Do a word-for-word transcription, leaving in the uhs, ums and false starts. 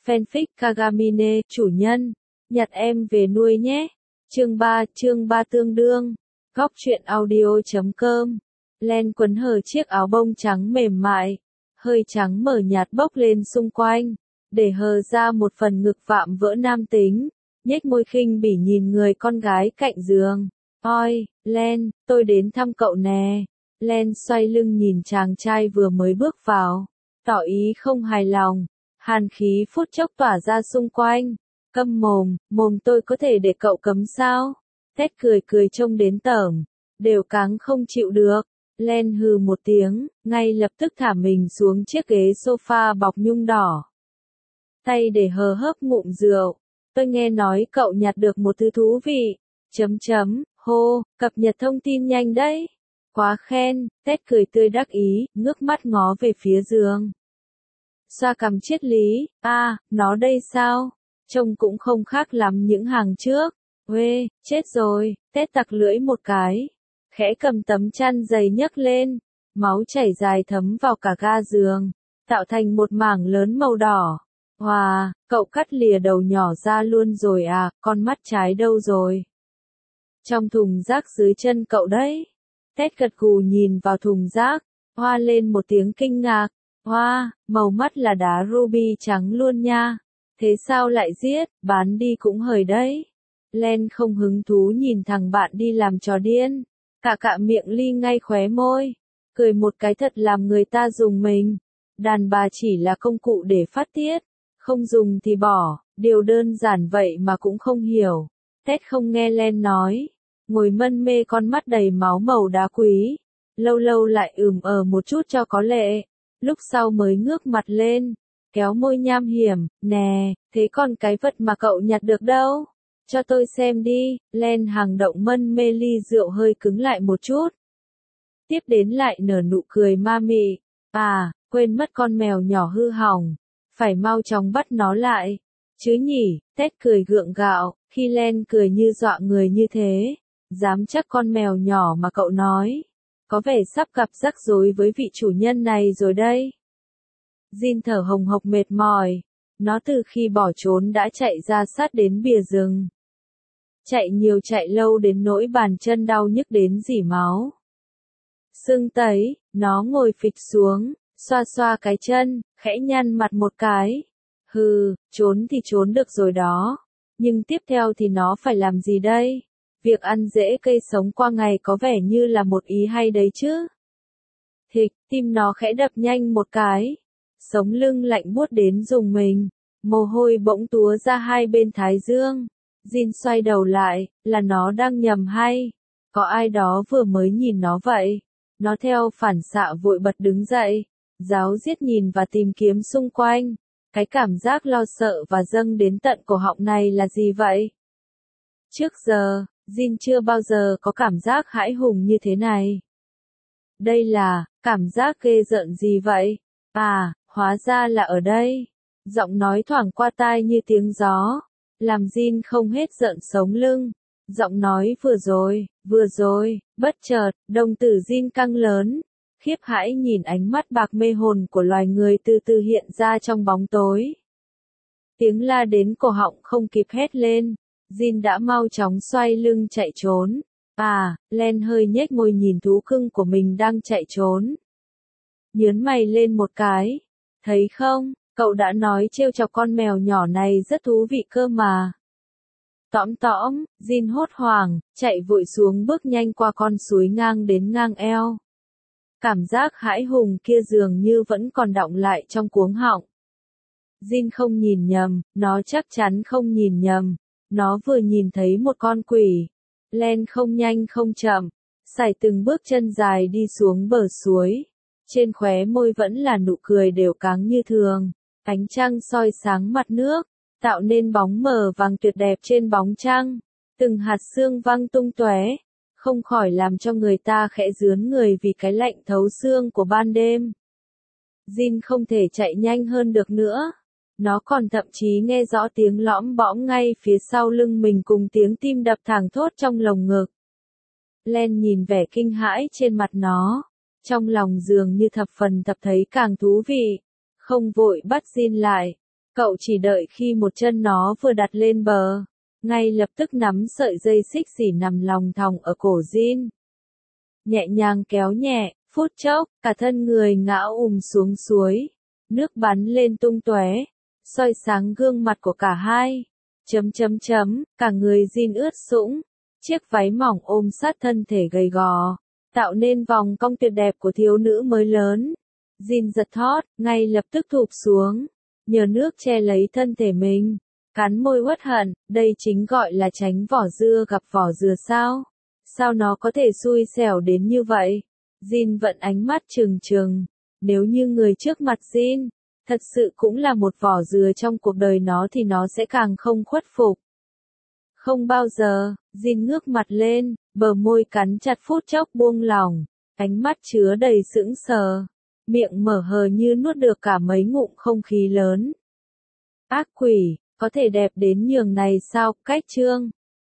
Fanfic Kagamine, chủ nhân, nhặt em về nuôi nhé. Chương ba, chương ba tương đương. Góc truyện audio.com. Len quấn hở chiếc áo bông trắng mềm mại, hơi trắng mờ nhạt bốc lên xung quanh, để hờ ra một phần ngực vạm vỡ nam tính, nhếch môi khinh bỉ nhìn người con gái cạnh giường. Oi, Len, tôi đến thăm cậu nè. Len xoay lưng nhìn chàng trai vừa mới bước vào, tỏ ý không hài lòng. Hàn khí phút chốc tỏa ra xung quanh. Câm mồm, mồm tôi có thể để cậu cấm sao? Ted cười cười trông đến tởm, đều cáng không chịu được. Len hừ một tiếng, ngay lập tức thả mình xuống chiếc ghế sofa bọc nhung đỏ. Tay để hờ hớp ngụm rượu. Tôi nghe nói cậu nhặt được một thứ thú vị. Chấm chấm, hô, cập nhật thông tin nhanh đấy. Quá khen, Ted cười tươi đắc ý, ngước mắt ngó về phía giường. Xoa cằm triết lý, a, à, nó đây sao? Trông cũng không khác lắm những hàng trước. Uê, chết rồi, Ted tặc lưỡi một cái. Khẽ cầm tấm chăn dày nhấc lên. Máu chảy dài thấm vào cả ga giường, tạo thành một mảng lớn màu đỏ. Hòa, cậu cắt lìa đầu nhỏ ra luôn rồi à, con mắt trái đâu rồi? Trong thùng rác dưới chân cậu đấy. Ted gật gù nhìn vào thùng rác, hoa lên một tiếng kinh ngạc. Hoa, màu mắt là đá ruby trắng luôn nha. Thế sao lại giết, bán đi cũng hời đấy. Len không hứng thú nhìn thằng bạn đi làm trò điên. Cạ cạ miệng ly ngay khóe môi. Cười một cái thật làm người ta dùng mình. Đàn bà chỉ là công cụ để phát tiết. Không dùng thì bỏ, điều đơn giản vậy mà cũng không hiểu. Ted không nghe Len nói. Ngồi mân mê con mắt đầy máu màu đá quý. Lâu lâu lại ừm ờ một chút cho có lệ. Lúc sau mới ngước mặt lên, kéo môi nham hiểm, nè, thế còn cái vật mà cậu nhặt được đâu? Cho tôi xem đi. Len hàng động mân mê ly rượu hơi cứng lại một chút. Tiếp đến lại nở nụ cười ma mị. À, quên mất con mèo nhỏ hư hỏng. Phải mau chóng bắt nó lại. Chứ nhỉ, Ted cười gượng gạo, khi Len cười như dọa người như thế. Dám chắc con mèo nhỏ mà cậu nói. Có vẻ sắp gặp rắc rối với vị chủ nhân này rồi đây. Jin thở hồng hộc mệt mỏi. Nó từ khi bỏ trốn đã chạy ra sát đến bìa rừng. Chạy nhiều chạy lâu đến nỗi bàn chân đau nhức đến rỉ máu. Sưng tấy, nó ngồi phịch xuống, xoa xoa cái chân, khẽ nhăn mặt một cái. Hừ, trốn thì trốn được rồi đó. Nhưng tiếp theo thì nó phải làm gì đây? Việc ăn rễ cây sống qua ngày có vẻ như là một ý hay đấy chứ. Thịch, tim nó khẽ đập nhanh một cái. Sống lưng lạnh buốt đến rùng mình. Mồ hôi bỗng túa ra hai bên thái dương. Jin xoay đầu lại, là nó đang nhầm hay? Có ai đó vừa mới nhìn nó vậy? Nó theo phản xạ vội bật đứng dậy. Ráo riết nhìn và tìm kiếm xung quanh. Cái cảm giác lo sợ và dâng đến tận cổ họng này là gì vậy? Trước giờ, Jin chưa bao giờ có cảm giác hãi hùng như thế này. Đây là, cảm giác ghê rợn gì vậy? À, hóa ra là ở đây. Giọng nói thoảng qua tai như tiếng gió, làm Jin không hết rợn sống lưng. Giọng nói vừa rồi, vừa rồi, bất chợt, đồng tử Jin căng lớn, khiếp hãi nhìn ánh mắt bạc mê hồn của loài người từ từ hiện ra trong bóng tối. Tiếng la đến cổ họng không kịp hét lên. Jin đã mau chóng xoay lưng chạy trốn. À, Len hơi nhếch môi nhìn thú cưng của mình đang chạy trốn. Nhớn mày lên một cái. Thấy không, cậu đã nói trêu chọc con mèo nhỏ này rất thú vị cơ mà. Tõm tõm, Jin hốt hoảng, chạy vội xuống bước nhanh qua con suối ngang đến ngang eo. Cảm giác hãi hùng kia dường như vẫn còn đọng lại trong cuống họng. Jin không nhìn nhầm, nó chắc chắn không nhìn nhầm. Nó vừa nhìn thấy một con quỷ. Len không nhanh không chậm, sải từng bước chân dài đi xuống bờ suối. Trên khóe môi vẫn là nụ cười đều cáng như thường. Ánh trăng soi sáng mặt nước, tạo nên bóng mờ vàng tuyệt đẹp trên bóng trăng. Từng hạt sương văng tung tóe, không khỏi làm cho người ta khẽ rướn người vì cái lạnh thấu xương của ban đêm. Jin không thể chạy nhanh hơn được nữa. Nó còn thậm chí nghe rõ tiếng lõm bõm ngay phía sau lưng mình cùng tiếng tim đập thảng thốt trong lồng ngực. Len nhìn vẻ kinh hãi trên mặt nó. Trong lòng dường như thập phần thập thấy càng thú vị. Không vội bắt Jin lại. Cậu chỉ đợi khi một chân nó vừa đặt lên bờ, ngay lập tức nắm sợi dây xích xỉ nằm lòng thòng ở cổ Jin. Nhẹ nhàng kéo nhẹ, phút chốc, cả thân người ngã ùm xuống suối, nước bắn lên tung tóe, soi sáng gương mặt của cả hai. Chấm chấm chấm, cả người Jin ướt sũng, chiếc váy mỏng ôm sát thân thể gầy gò, tạo nên vòng cong tuyệt đẹp của thiếu nữ mới lớn. Jin giật thót, ngay lập tức thụp xuống, nhờ nước che lấy thân thể mình, cắn môi uất hận, đây chính gọi là tránh vỏ dưa gặp vỏ dừa sao? Sao nó có thể xui xẻo đến như vậy? Jin vận ánh mắt trừng trừng, nếu như người trước mặt Jin thật sự cũng là một vỏ dừa trong cuộc đời nó thì nó sẽ càng không khuất phục. Không bao giờ, Jin ngước mặt lên, bờ môi cắn chặt phút chốc buông lỏng, ánh mắt chứa đầy sững sờ, miệng mở hờ như nuốt được cả mấy ngụm không khí lớn. Ác quỷ, có thể đẹp đến nhường này sao? Cách chương